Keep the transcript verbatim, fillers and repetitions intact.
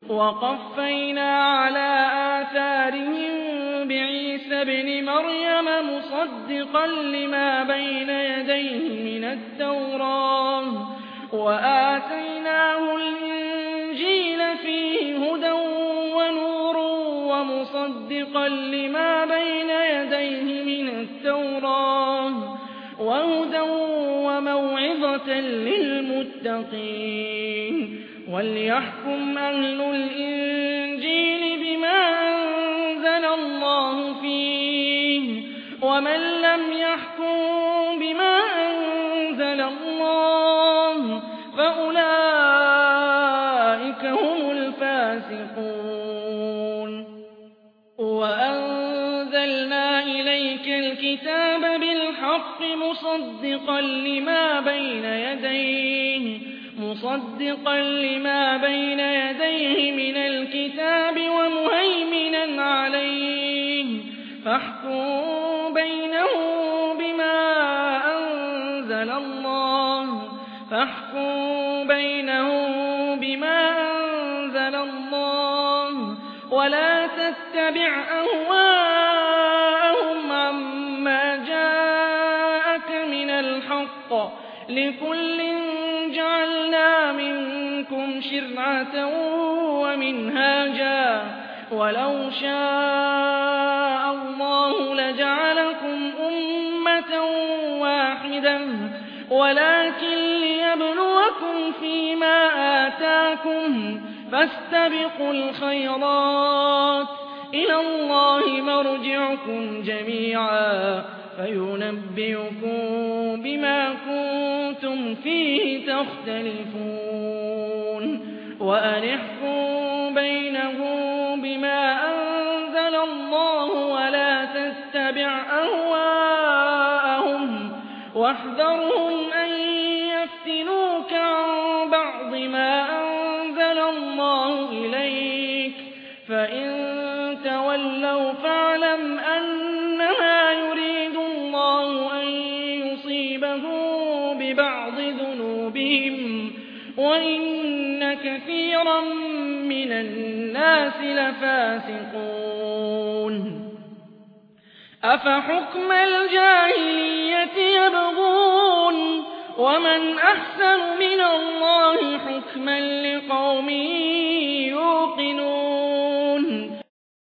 وَقَفَّيْنَا عَلَىٰ آثَارِهِم بِعِيسَى ابْنِ مَرْيَمَ مُصَدِّقًا لِّمَا بَيْنَ يَدَيْهِ مِنَ التَّوْرَاةِ وَآتَيْنَاهُ الْإِنجِيلَ فِيهِ هُدًى وَنُورٌ وَمُصَدِّقًا لِّمَا بَيْنَ يَدَيْهِ مِنَ التَّوْرَاةِ وَهُدًى وَمَوْعِظَةً لِّلْمُتَّقِينَ وَلْيَحْكُمْ أَهْلُ الْإِنجِيلِ بِمَا أَنزَلَ اللَّهُ فِيهِ ۚ وَمَن لَّمْ يَحْكُم بِمَا أَنزَلَ اللَّهُ فَأُولَٰئِكَ هُمُ الْفَاسِقُونَ وَأَنزَلْنَا إِلَيْكَ الْكِتَابَ بِالْحَقِّ مُصَدِّقًا لِّمَا بَيْنَ يَدَيْهِ مُصَدِّقًا لِّمَا بَيْنَ يَدَيْهِ مِنَ الْكِتَابِ وَمُهَيْمِنًا عَلَيْهِ ۖ فَاحْكُم بَيْنَهُم بِمَا أَنزَلَ اللَّهُ فَاحْكُم بَيْنَهُم بِمَا أَنزَلَ اللَّهُ وَلَا تَتَّبِعْ أَهْوَاءَهُمْ عَمَّا جَاءَكَ مِنَ الْحَقِّ ۚ لِكُلٍّ جَعَلْنَا مِنكُمْ شِرْعَةً وَمِنْهَاجًا ۚ وَلَوْ شَاءَ اللَّهُ لَجَعَلَكُمْ أُمَّةً وَاحِدَةً وَلَٰكِن لِّيَبْلُوَكُمْ فِيمَا آتَاكُمْ ۖ فَاسْتَبِقُوا الْخَيْرَاتِ ۚ إِلَى اللَّهِ مَرْجِعُكُمْ جَمِيعًا فَيُنَبِّئُكُم بِمَا كُنتُمْ فِيهِ تَخْتَلِفُونَ وَأَنِ احْكُم بَيْنَهُم بِمَا أَنزَلَ اللَّهُ وَلَا تَتَّبِعْ أَهْوَاءَهُمْ وَاحْذَرْهُمْ أَن يَفْتِنُوكَ عَن بَعْضِ مَا أَنزَلَ اللَّهُ إِلَيْكَ ۖ فَإِن تَوَلَّوْا فَاعْلَمْ أَنَّمَا يُرِيدُ اللَّهُ أَن يُصِيبَهُم بِبَعْضِ ذُنُوبِهِمْ وَإِنَّ كَثِيرًا مِّنَ النَّاسِ لَفَاسِقُونَ أَفَحُكْمَ الْجَاهِلِيَّةِ يَبْغُونَ وَمَنْ أَحْسَنُ مِنَ اللَّهِ حُكْمًا لِّقَوْمٍ يُوقِنُونَ